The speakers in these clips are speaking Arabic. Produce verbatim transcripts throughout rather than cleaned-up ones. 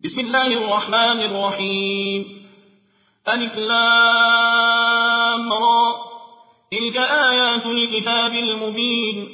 بسم الله الرحمن الرحيم ألف لام را تلك آيات الكتاب المبين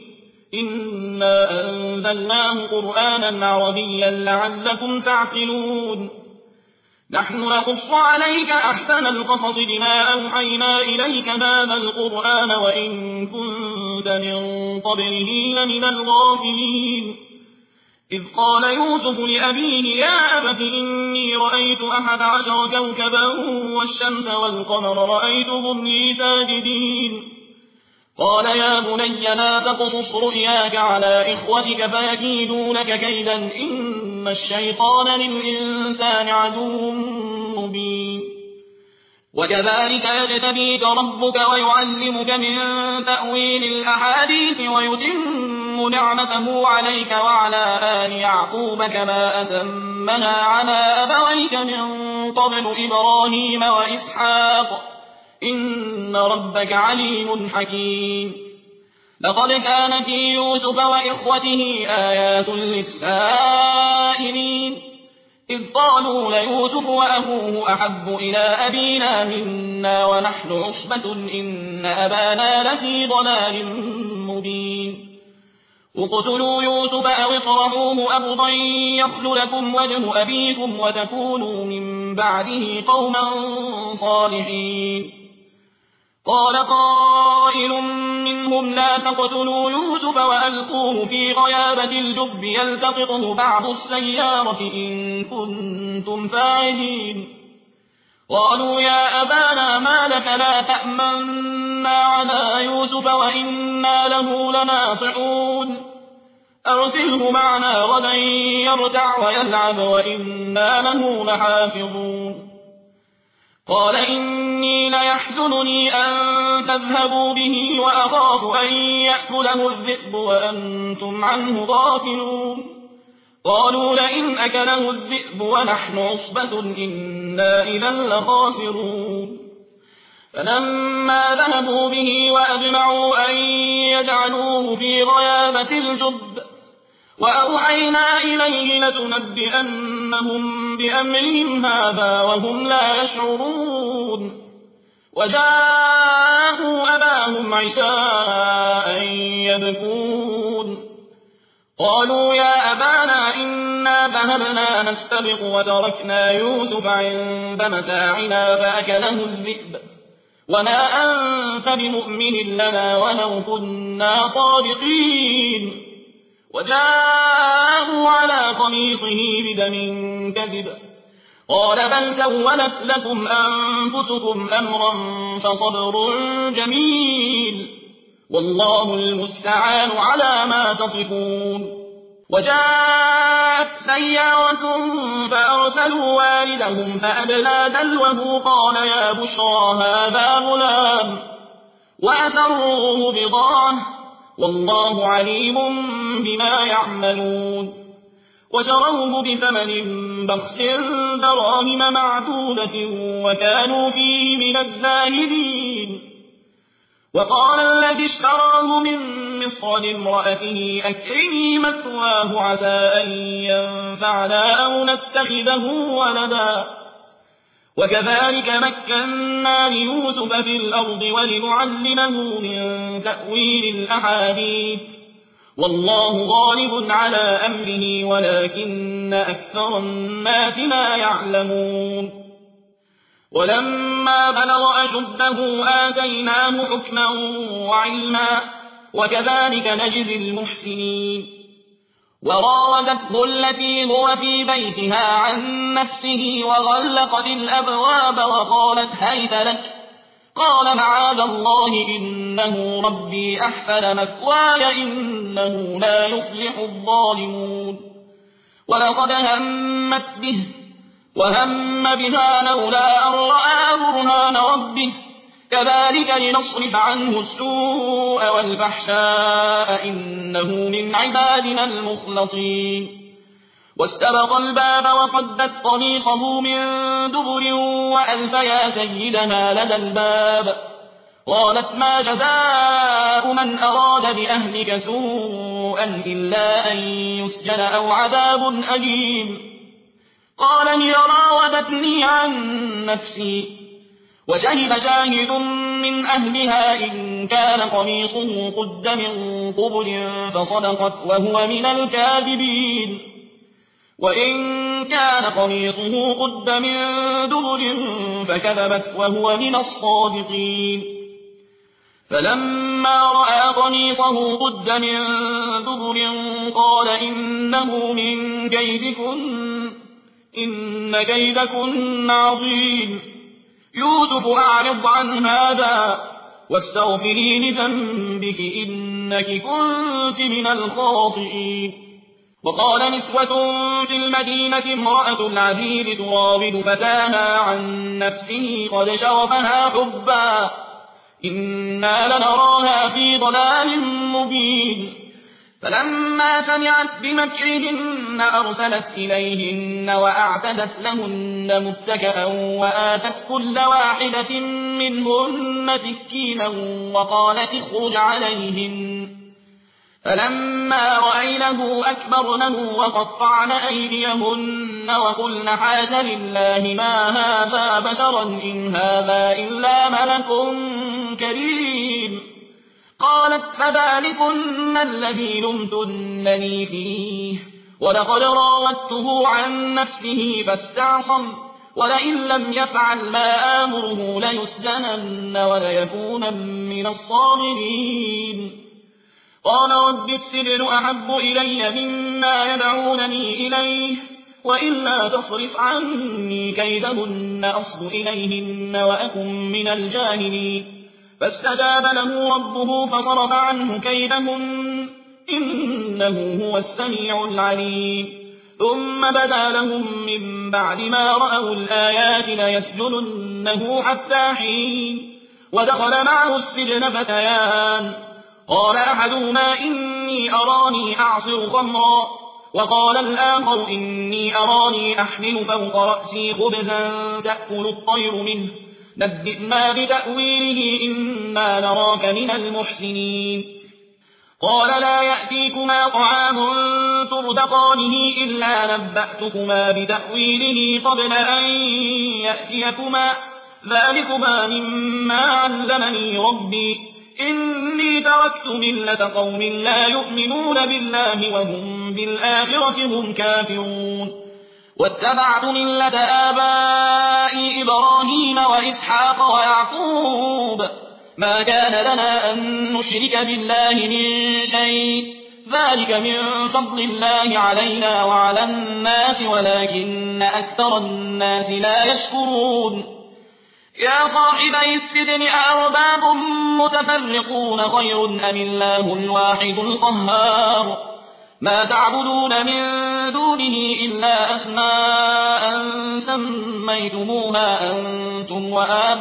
إنا أنزلناه قرآنا عربيا لعلكم تعقلون نحن نقص عليك أحسن القصص بما أوحينا إليك هذا القرآن وإن كنت من قبله لمن الغافلين إذ قال يوسف لأبيه يا أبت إني رأيت أحد عشر كوكبا والشمس والقمر رأيتهم لي ساجدين قال يا بني لا تقصص رؤياك على إخوتك فيكيدون لك كيدا إن الشيطان للإنسان عدو مبين وكذلك يجتبيك ربك ويعلمك من تأويل الأحاديث ويتم نعمته عليك وعلى آل يعقوب كما أتمها على أبويك من قبل إبراهيم وإسحاق إن ربك عليم حكيم لقد كان في يوسف وإخوته آيات للسائلين إذ قالوا ليوسف وأخوه أحب إلى أبينا منا ونحن عصبة إن أبانا لفي ضلال مبين اقتلوا يوسف أو اطرحوه أرضا يخل لكم وجه أبيكم وتكونوا من بعده قوما صالحين قال قائل منهم لا تقتلوا يوسف وألقوه في غيابة الجب يلتقطه بعض السيارة إن كنتم فاعلين قالوا يا أبانا ما لك لا تأمنا على يوسف وإنا له لناصحون أرسله معنا غدا يرتع ويلعب وإنا له لحافظون قال إني ليحزنني أن تذهبوا به وأخاف أن يأكله الذئب وأنتم عنه غافلون قالوا لئن أكله الذئب ونحن عصبة إنا إذا لخاسرون فلما ذهبوا به وأجمعوا أن يجعلوه في غيابة الجب وأوحينا إليه لتنبئنهم بأمرهم هذا وهم لا يشعرون وجاءوا أباهم عشاء يبكون قالوا يا أبانا إنا ذهبنا نستبق وتركنا يوسف عند متاعنا فأكله الذئب وما أنت بمؤمن لنا ولو كنا صادقين وجاءوا على قميصه بدم كذب قال بل سولت لكم أنفسكم أمرا فصبر جميل والله المستعان على ما تصفون وجاءت سيارة فأرسلوا والدهم فأدلى دلوه قال يا بشرى هذا غلام وأسروه بضاعة والله عليم بما يعملون وشروه بثمن بخس دراهم معدودة وكانوا فيه من الزاهدين وقال الذي اشتراه من مصر لامرأته أكرمي مثواه عسى أن ينفعنا أو نتخذه ولدا وكذلك مكنا ليوسف في الأرض ولنعلمه من تأويل الأحاديث والله غالب على أمره ولكن أكثر الناس لا يعلمون ولما بلغ أشده آتيناه حكما وعلما وكذلك نجزي المحسنين وراودته التي هو في بيتها عن نفسه وغلقت الأبواب وقالت هيت لك قال معاذ الله إنه ربي أحسن مثواي إنه لا يفلح الظالمون ولقد همت به وهم بها لولا أن رأى برهان ربه كذلك لنصرف عنه السوء والفحشاء إنه من عبادنا المخلصين واستبق الباب وقدت قميصه من دبر وألف يا سيدنا لدى الباب قالت ما جزاء من أراد بأهلك سوءا إلا أن يسجن أو عذاب أليم قال هي راودتني عن نفسي. وشهد شاهد من أهلها إن كان قميصه قد من قبل فصدقت وهو من الكاذبين، وإن كان قميصه قد من دبر فكذبت وهو من الصادقين. فلما رأى قميصه قد من دبر قال إنه من كيدكن إن كيدكن عظيم. يوسف أعرض عن هذا واستغفري لذنبك إنك كنت من الخاطئين. وقال نسوة في المدينة امرأة العزيز تراود فتاها عن نفسه قد شغفها حبا إنا لنراها في ضلال مبين. فلما سمعت بمكرهن أرسلت إليهن وأعتدت لهن متكئا وآتت كل واحدة منهن سكينا وقالت اخرج عليهن. فلما رأينه أكبرنه وقطعن أيديهن وقلن حاش لله ما هذا بشرا إن هذا إلا ملك كريم. قالت فذلكن الذي لمتنني فيه ولقد راودته عن نفسه فاستعصم ولئن لم يفعل ما آمره ليسجنن وليكون من الصاغرين. قال رب السجن أحب إلي مما يدعونني إليه وإلا تصرف عني كيدهن أصب إليهن وأكن من الجاهلين. فاستجاب له ربه فصرف عنه كيدهن إنه هو السميع العليم. ثم بدا لهم من بعد ما رأوا الآيات ليسجننه حتى حين. ودخل معه السجن فتيان قال أحدهما إني أراني أعصر خمرا وقال الآخر إني أراني أحمل فوق رأسي خبزا تأكل الطير منه نبئنا بتأويله إنا نراك من المحسنين. قال لا يأتيكما طعام ترزقانه إلا نبأتكما بتأويله قبل أن يأتيكما ذلكما مما علمني ربي إني تركت ملة قوم لا يؤمنون بالله وهم بالآخرة هم كافرون. واتبعت ملة آبائي إبراهيم وإسحاق ويعقوب ما كان لنا أن نشرك بالله من شيء ذلك من فضل الله علينا وعلى الناس ولكن أكثر الناس لا يشكرون. يا صاحبي السجن أأرباب متفرقون خير أم الله الواحد القهار ما تعبدون من دونه إلا أسماء سميتموها أنتم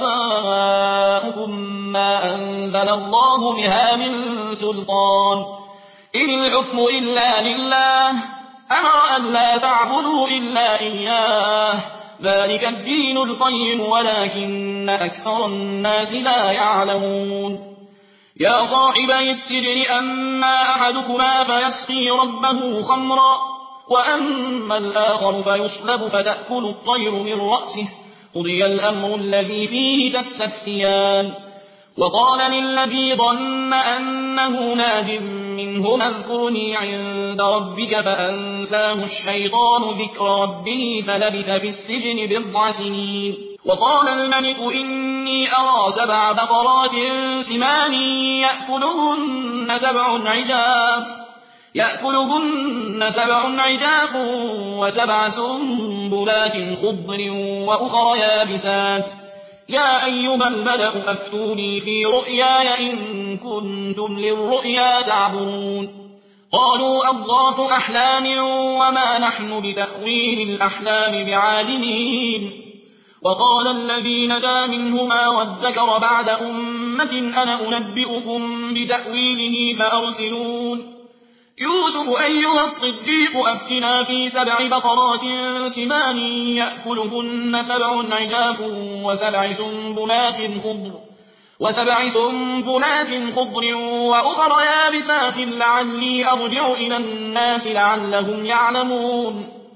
وآباؤكم ما أنزل الله بها من سلطان إن الحكم إلا لله أمر أن لا تعبدوا إلا إياه ذلك الدين القيم ولكن أكثر الناس لا يعلمون. يا صاحبي السجن أما أحدكما فيسقي ربه خمرا وأما الآخر فيصلب فتأكل الطير من رأسه قضي الأمر الذي فيه تستفتيان. وقال للذي ظن أنه ناج منهما اذكرني عند ربك فأنساه الشيطان ذكر ربه فلبث في السجن بضع سنين. وقال الملك إني أرى سبع بقرات سمان يأكلهن سبع عجاف يأكلهن سبع عجاف وسبع سنبلات خضر وأخر يابسات يا أيها الملأ أفتوني في رؤياي إن كنتم للرؤيا تعبرون. قالوا أضغاث أحلام وما نحن بتأويل الأحلام بعالمين. وقال الذي نجا منهما وادكر بعد أمة أنا أنبئكم بتأويله فأرسلون. يوسف أيها الصديق أفتنا في سبع بقرات سمان يأكلهن سبع عجاف وسبع سنبلات خضر وسبع سنبلات خضر وأخر يابسات لعلي أرجع إلى الناس لعلهم يعلمون.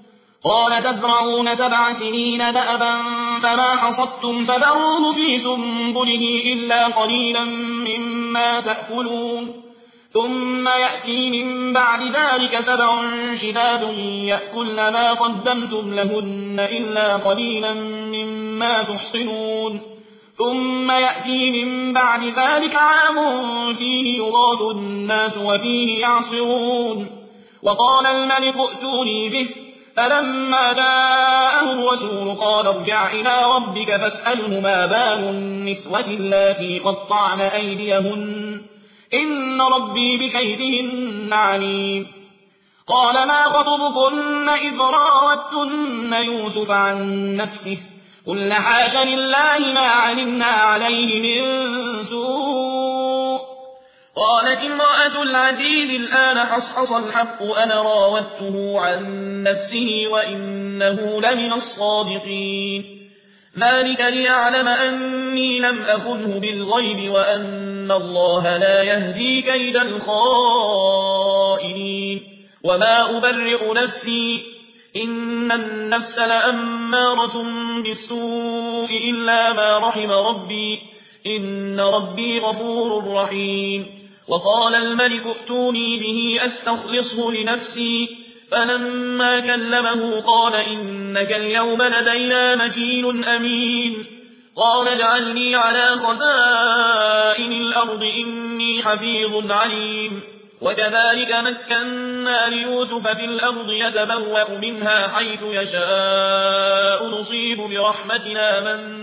قال تزرعون سبع سنين دأبا فما حصدتم فذروه في سنبله إلا قليلا مما تأكلون ثم يأتي من بعد ذلك سبع شداد يأكلن ما قدمتم لهن إلا قليلا مما تحصنون ثم يأتي من بعد ذلك عام فيه يغاث الناس وفيه يعصرون وقال الملك ائتوني به فلما جاءه الرسول قال ارجع إلى ربك فاسأله ما بال النسوة اللاتي قطعن أيديهن إن ربي بكيدهن عليم قال ما خطبكن إذ راوتن يوسف عن نفسه قلنا حاش لله ما علمنا عليه من سوء قالت امرأة العزيز الآن حصحص الحق أنا راودته عن نفسه وإنه لمن الصادقين ذلك ليعلم أني لم أخنه بالغيب وأن الله لا يهدي كيد الخائنين وما أبرئ نفسي إن النفس لأمارة بالسوء إلا ما رحم ربي إن ربي غفور رحيم وقال الملك ائتوني به أستخلصه لنفسي فلما كلمه قال إنك اليوم لدينا مكين أمين قال اجعلني على خزائن الأرض إني حفيظ عليم وكذلك مكنا ليوسف في الأرض يتبوأ منها حيث يشاء نصيب برحمتنا من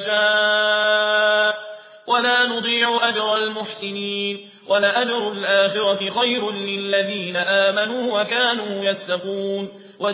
نشاء ولا نضيع أجر المحسنين ولأجر الآخرة خير للذين آمنوا وكانوا يتقون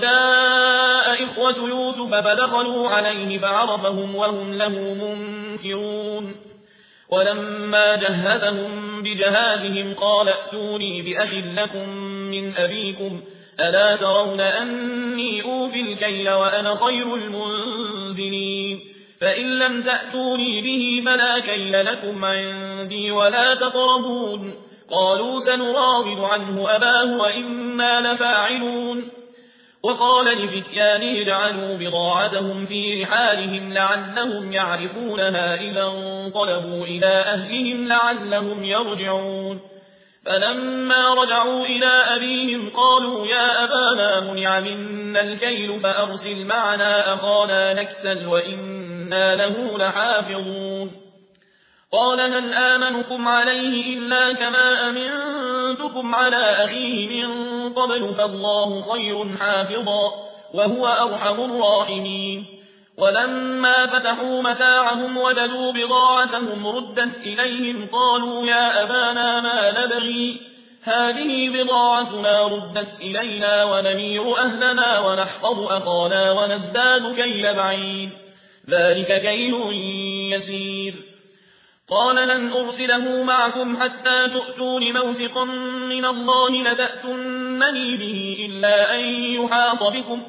وجاء إخوة يوسف فدخلوا عليه فعرفهم وهم له منكرون ولما جهزهم بجهازهم قال ائتوني بأخ لكم من أبيكم ألا ترون أني أوفي الكيل وأنا خير المنزلين فإن لم تأتوني به فلا كيل لكم عندي ولا تقربون قالوا سنراود عنه أباه وإنا لفاعلون وقال لفتيانه اجعلوا بضاعتهم في رحالهم لعلهم يعرفونها إذا انقلبوا إلى أهلهم لعلهم يرجعون فلما رجعوا إلى أبيهم قالوا يا أبانا منع منا الكيل فأرسل معنا أخانا نكتل وإنا له لحافظون قال هل آمنكم عليه إلا كما أمنتكم على أخيه من قبل فالله خير حافظا وهو أرحم الراحمين ولما فتحوا متاعهم وجدوا بضاعتهم ردت إليهم قالوا يا أبانا ما نبغي هذه بضاعتنا ردت إلينا ونمير أهلنا ونحفظ أخانا ونزداد كيل بعيد ذلك كيل يسير قال لن أرسله معكم حتى تؤتون موثقا من الله لتأتونني به إلا أن يحاط بكم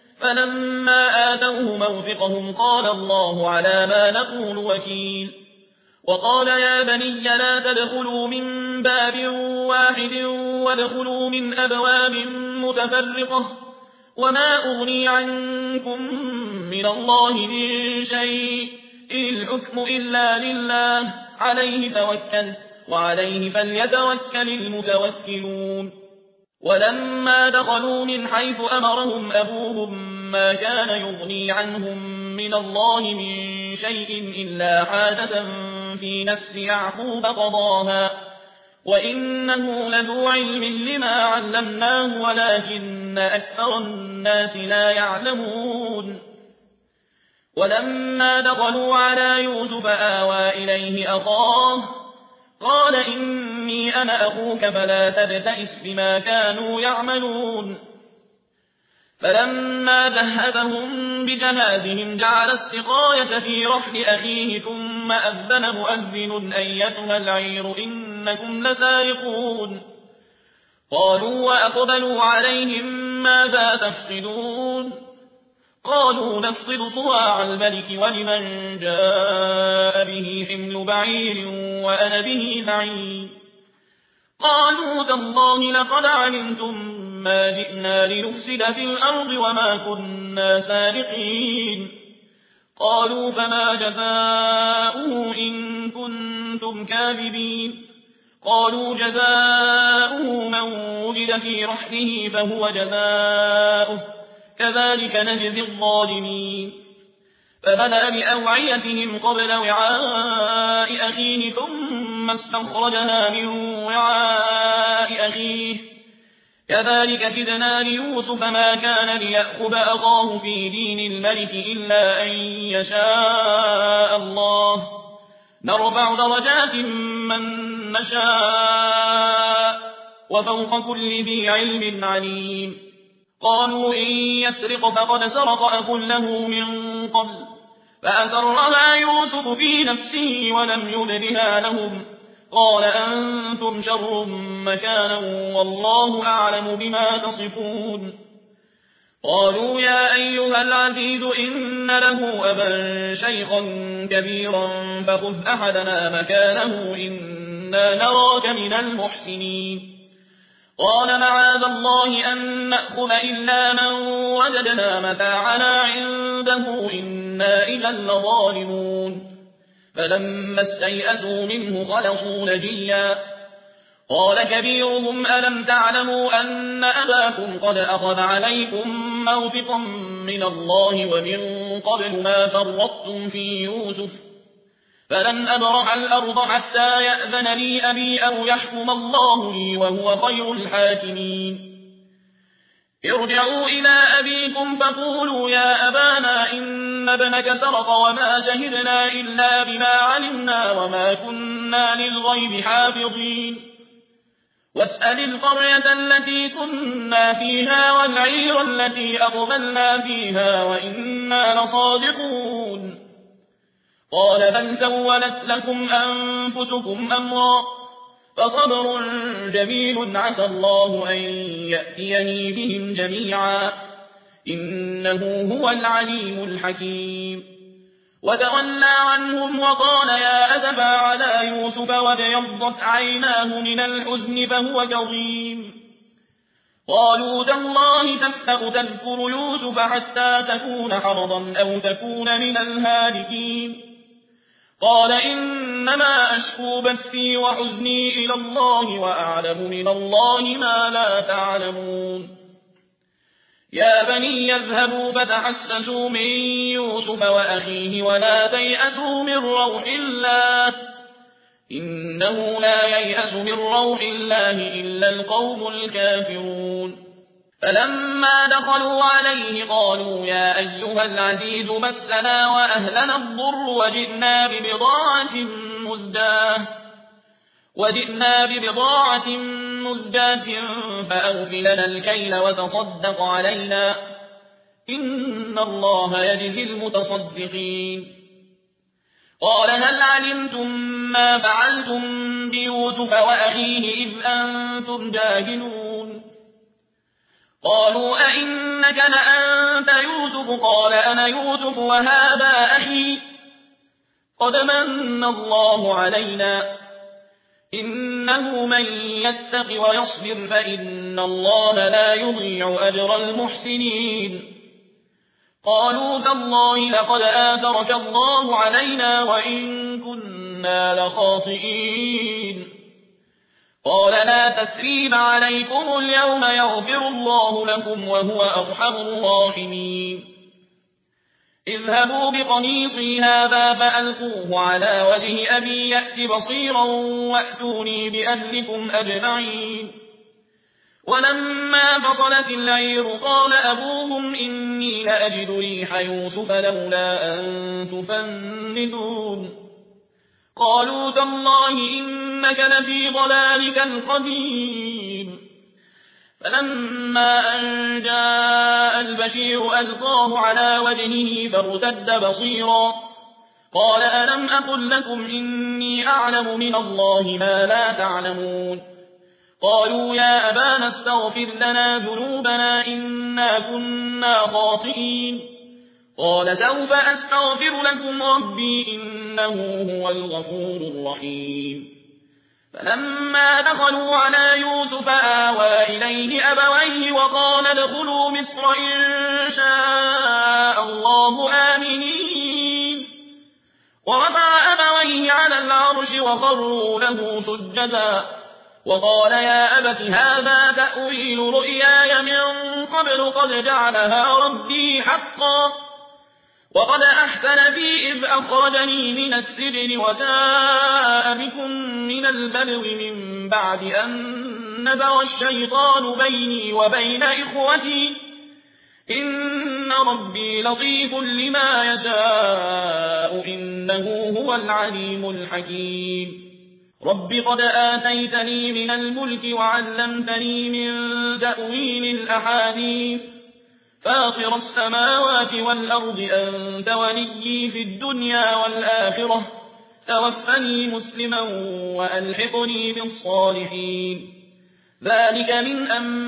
فلما آتوه موثقهم قال الله على ما نقول وكيل وقال يا بني لا تدخلوا من باب واحد وادخلوا من أبواب متفرقة وما أغني عنكم من الله من شيء إن الحكم إلا لله عليه توكلت وعليه فليتوكل المتوكلون ولما دخلوا من حيث أمرهم أبوهم ما كان يغني عنهم من الله من شيء إلا حاجة في نفس يعقوب قضاها وإنه لذو علم لما علمناه ولكن أكثر الناس لا يعلمون ولما دخلوا على يوسف آوى إليه أخاه قال إني أنا أخوك فلا تبتئس بما كانوا يعملون فلما جهزهم بجهازهم جعل السقاية في رحل أخيه ثم أذن مؤذن أيتها العير إنكم لسارقون قالوا وأقبلوا عليهم ماذا تفقدون قالوا نفقد صواع الملك ولمن جاء به حمل بعير وأنا به زعيم قالوا تالله لقد علمتم ما جئنا لنفسد في الأرض وما كنا سارقين قالوا فما جزاؤه إن كنتم كاذبين قالوا جزاؤه من وجد في رحله فهو جزاؤه كذلك نجزي الظالمين فبدأ بأوعيتهم قبل وعاء أخيه ثم استخرجها من وعاء أخيه كذلك كدنا ليوسف ما كان ليأخذ أخاه في دين الملك إلا أن يشاء الله نرفع درجات من نشاء وفوق كل ذي علم عليم قالوا إن يسرق فقد سرق أخ له من قبل فأسرها يوسف في نفسه ولم يبدها لهم قال أنتم شر مكانا والله أعلم بما تصفون قالوا يا أيها العزيز إن له أبا شيخا كبيرا فخذ أحدنا مكانه إنا نراك من المحسنين قال معاذ الله أن نأخذ إلا من وجدنا متاعنا عنده إنا إذا لظالمون فلما استيئسوا منه خلصوا نجيا قال كبيرهم ألم تعلموا أن أباكم قد أخذ عليكم موثقا من الله ومن قبل ما فرطتم في يوسف فلن أبرح الأرض حتى يأذن لي أبي أو يحكم الله لي وهو خير الحاكمين ارجعوا إلى أبيكم فقولوا يا أبانا إن ابنك سرق وما شهدنا إلا بما علمنا وما كنا للغيب حافظين واسأل القرية التي كنا فيها والعير التي أقبلنا فيها وإنا لصادقون قال بل سولت لكم أنفسكم أمرا فصبر جميل عسى الله أن يأتيني بهم جميعا إنه هو العليم الحكيم وتولى عنهم وقال يا أسفا على يوسف وابيضت عيناه من الحزن فهو كظيم قالوا تالله تفتأ تذكر يوسف حتى تكون حرضا أو تكون من الهالكين قال إنما أشكو بثي وحزني إلى الله وأعلم من الله ما لا تعلمون يا بني يذهبوا فتحسسوا من يوسف وأخيه ولا تيأسوا من روح الله إنه لا ييأس من روح الله إلا القوم الكافرون فلما دخلوا عليه قالوا يا أيها العزيز مسنا وأهلنا الضر وجئنا ببضاعة مزجاة وجئنا ببضاعة مزجاة فأوف لنا الكيل وتصدق علينا إن الله يجزي المتصدقين قال هل علمتم ما فعلتم بيوسف وأخيه إذ أنتم جاهلون قالوا أئنك لأنت يوسف قال أنا يوسف وهذا أخي قد من الله علينا إنه من يتق ويصبر فإن الله لا يضيع أجر المحسنين قالوا تالله لقد آثرك الله علينا وإن كنا لخاطئين قال لا تثريب عليكم اليوم يغفر الله لكم وهو أرحم الراحمين اذهبوا بقميصي هذا فألقوه على وجه أبي يأت بصيرا وأتوني بأهلكم أجمعين ولما فصلت العير قال أبوهم إني لأجد ريح يوسف لولا أن تفندون قالوا تالله إنك لفي ضلالك القديم فلما أن جاء البشير ألقاه على وجهه فارتد بصيرا قال ألم أقل لكم إني أعلم من الله ما لا تعلمون قالوا يا أبانا استغفر لنا ذنوبنا إنا كنا خاطئين قال سوف أستغفر لكم ربي إنه هو الغفور الرحيم فلما دخلوا على يوسف آوى إليه أبويه وقال ادخلوا مصر إن شاء الله آمنين ورفع أبويه على العرش وخروا له سجدا وقال يا أبت هذا تأويل رؤياي من قبل قد جعلها ربي حقا وقد أحسن بي إذ أخرجني من السجن وجاء بكم من البدو من بعد أن نزغ الشيطان بيني وبين إخوتي إن ربي لطيف لما يشاء إنه هو العليم الحكيم رب قد آتيتني من الملك وعلمتني من تأويل الأحاديث فاطر السماوات والأرض أنت وليي في الدنيا والآخرة توفني مسلما وألحقني بالصالحين ذلك من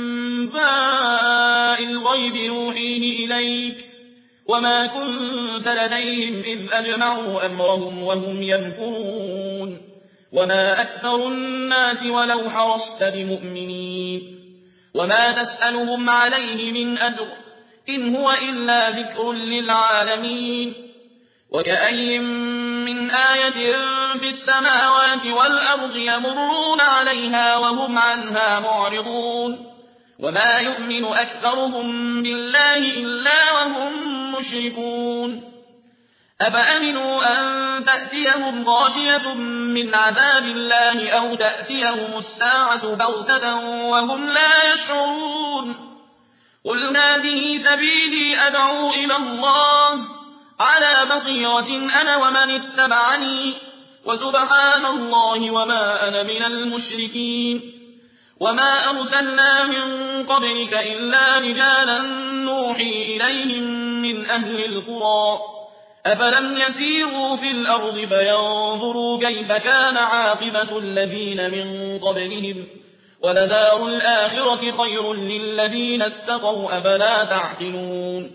أنباء الغيب نوحيه إليك وما كنت لديهم إذ أجمعوا أمرهم وهم يمكرون وما أكثر الناس ولو حرصت بمؤمنين وما تسألهم عليه من أجر إن هو إلا ذكر للعالمين وكأي من آية في السماوات والأرض يمرون عليها وهم عنها معرضون وما يؤمن أكثرهم بالله إلا وهم مشركون أفأمنوا أن تأتيهم غاشية من عذاب الله أو تأتيهم الساعة بغتة وهم لا يشعرون قل هذه سبيلي أدعو إلى الله على بصيرة أنا ومن اتبعني وسبحان الله وما أنا من المشركين وما أرسلنا من قبلك إلا رجالا نوحي إليهم من أهل القرى أفلم يسيروا في الأرض فينظروا كيف كان عاقبة الذين من قبلهم ولدار الآخرة خير للذين اتقوا أفلا تعقلون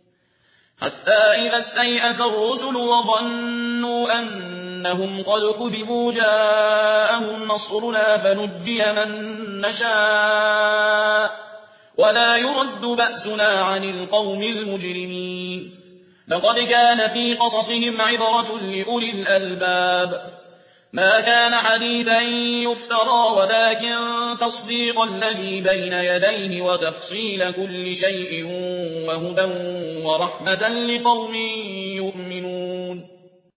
حتى إذا استيأس الرسل وظنوا أنهم قد كذبوا جاءهم نصرنا فنجي من نشاء ولا يرد بأسنا عن القوم المجرمين لقد كان في قصصهم عبرة لأولي الألباب ما كان حديثا يفترى ولكن تصديق الذي بين يديه وتفصيل كل شيء وهدى ورحمة لقوم